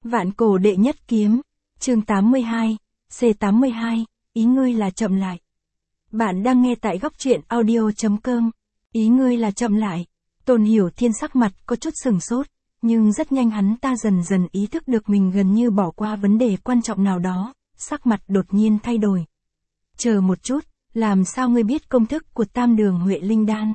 Vạn cổ đệ nhất kiếm, chương 82, C82, ý ngươi là chậm lại. Bạn đang nghe tại góc truyện audio.com, ý ngươi là chậm lại. Tôn Hiểu Thiên sắc mặt có chút sừng sốt, nhưng rất nhanh hắn ta dần dần ý thức được mình gần như bỏ qua vấn đề quan trọng nào đó, sắc mặt đột nhiên thay đổi. Chờ một chút, làm sao ngươi biết công thức của Tam Đường Huệ Linh Đan?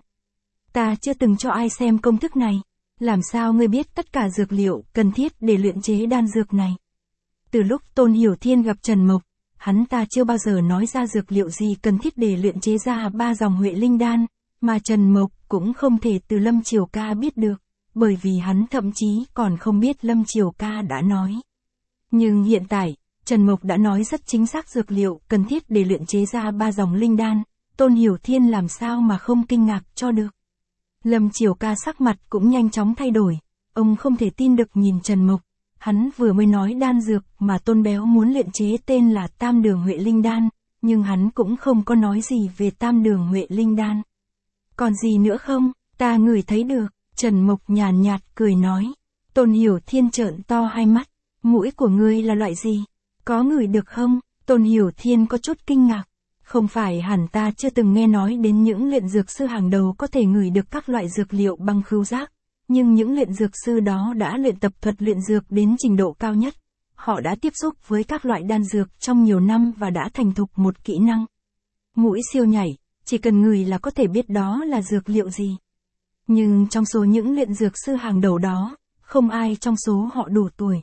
Ta chưa từng cho ai xem công thức này. Làm sao ngươi biết tất cả dược liệu cần thiết để luyện chế đan dược này? Từ lúc Tôn Hiểu Thiên gặp Trần Mộc, hắn ta chưa bao giờ nói ra dược liệu gì cần thiết để luyện chế ra 3 dòng Huệ Linh Đan, mà Trần Mộc cũng không thể từ Lâm Triều Ca biết được, bởi vì hắn thậm chí còn không biết Lâm Triều Ca đã nói. Nhưng hiện tại, Trần Mộc đã nói rất chính xác dược liệu cần thiết để luyện chế ra 3 dòng linh đan, Tôn Hiểu Thiên làm sao mà không kinh ngạc cho được. Lâm Triều Ca sắc mặt cũng nhanh chóng thay đổi, ông không thể tin được nhìn Trần Mộc, hắn vừa mới nói đan dược mà Tôn Béo muốn luyện chế tên là Tam Đường Huệ Linh Đan, nhưng hắn cũng không có nói gì về Tam Đường Huệ Linh Đan. Còn gì nữa không, ta ngửi thấy được, Trần Mộc nhàn nhạt cười nói. Tôn Hiểu Thiên trợn to hai mắt, mũi của ngươi là loại gì? Có ngửi được không? Tôn Hiểu Thiên có chút kinh ngạc. Không phải hẳn ta chưa từng nghe nói đến những luyện dược sư hàng đầu có thể ngửi được các loại dược liệu bằng khứu giác, nhưng những luyện dược sư đó đã luyện tập thuật luyện dược đến trình độ cao nhất. Họ đã tiếp xúc với các loại đan dược trong nhiều năm và đã thành thục một kỹ năng. Mũi siêu nhảy, chỉ cần ngửi là có thể biết đó là dược liệu gì. Nhưng trong số những luyện dược sư hàng đầu đó, không ai trong số họ đủ tuổi.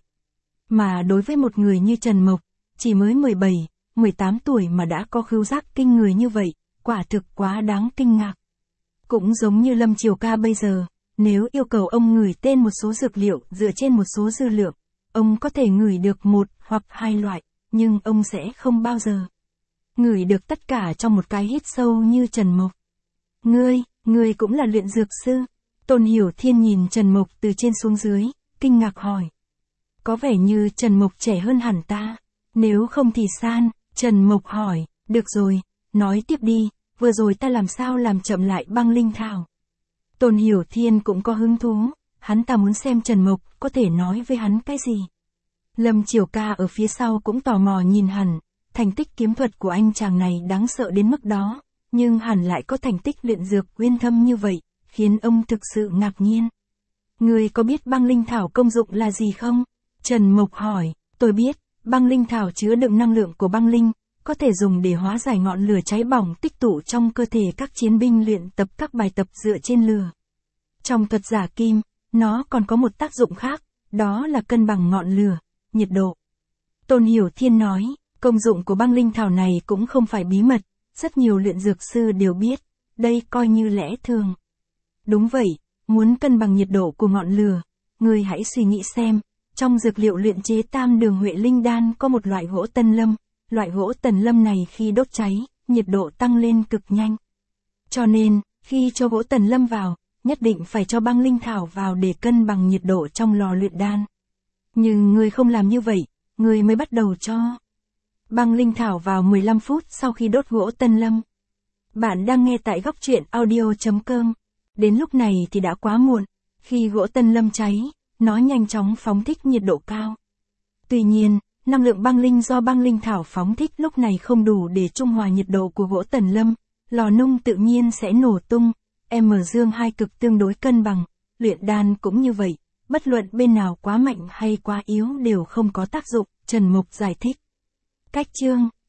Mà đối với một người như Trần Mộc, chỉ mới 17, 18 tuổi mà đã có khứu giác kinh người như vậy, quả thực quá đáng kinh ngạc. Cũng giống như Lâm Triều Ca bây giờ, nếu yêu cầu ông ngửi tên một số dược liệu dựa trên một số dư lượng, ông có thể ngửi được một hoặc hai loại, nhưng ông sẽ không bao giờ ngửi được tất cả trong một cái hít sâu như Trần Mộc. Ngươi cũng là luyện dược sư. Tôn Hiểu Thiên nhìn Trần Mộc từ trên xuống dưới, kinh ngạc hỏi. Có vẻ như Trần Mộc trẻ hơn hẳn ta. Nếu không thì san, Trần Mộc hỏi, được rồi, nói tiếp đi, vừa rồi ta làm sao làm chậm lại băng linh thảo. Tôn Hiểu Thiên cũng có hứng thú, hắn ta muốn xem Trần Mộc có thể nói với hắn cái gì. Lâm Triều Ca ở phía sau cũng tò mò nhìn hẳn, thành tích kiếm thuật của anh chàng này đáng sợ đến mức đó, nhưng hẳn lại có thành tích luyện dược uyên thâm như vậy, khiến ông thực sự ngạc nhiên. Ngươi có biết băng linh thảo công dụng là gì không? Trần Mộc hỏi, tôi biết. Băng linh thảo chứa đựng năng lượng của băng linh, có thể dùng để hóa giải ngọn lửa cháy bỏng tích tụ trong cơ thể các chiến binh luyện tập các bài tập dựa trên lửa. Trong thuật giả kim, nó còn có một tác dụng khác, đó là cân bằng ngọn lửa, nhiệt độ. Tôn Hiểu Thiên nói, công dụng của băng linh thảo này cũng không phải bí mật, rất nhiều luyện dược sư đều biết, đây coi như lẽ thường. Đúng vậy, muốn cân bằng nhiệt độ của ngọn lửa, ngươi hãy suy nghĩ xem. Trong dược liệu luyện chế Tam Đường Huệ Linh Đan có một loại gỗ tân lâm, loại gỗ tần lâm này khi đốt cháy, nhiệt độ tăng lên cực nhanh. Cho nên, khi cho gỗ tần lâm vào, nhất định phải cho băng linh thảo vào để cân bằng nhiệt độ trong lò luyện đan. Nhưng ngươi không làm như vậy, ngươi mới bắt đầu cho băng linh thảo vào 15 phút sau khi đốt gỗ tân lâm. Bạn đang nghe tại góc truyện audio.com. Đến lúc này thì đã quá muộn, khi gỗ tân lâm cháy, nó nhanh chóng phóng thích nhiệt độ cao. Tuy nhiên, năng lượng băng linh do băng linh thảo phóng thích lúc này không đủ để trung hòa nhiệt độ của gỗ tần lâm, lò nung tự nhiên sẽ nổ tung, dương hai cực tương đối cân bằng, luyện đan cũng như vậy, bất luận bên nào quá mạnh hay quá yếu đều không có tác dụng, Trần Mộc giải thích. Cách chương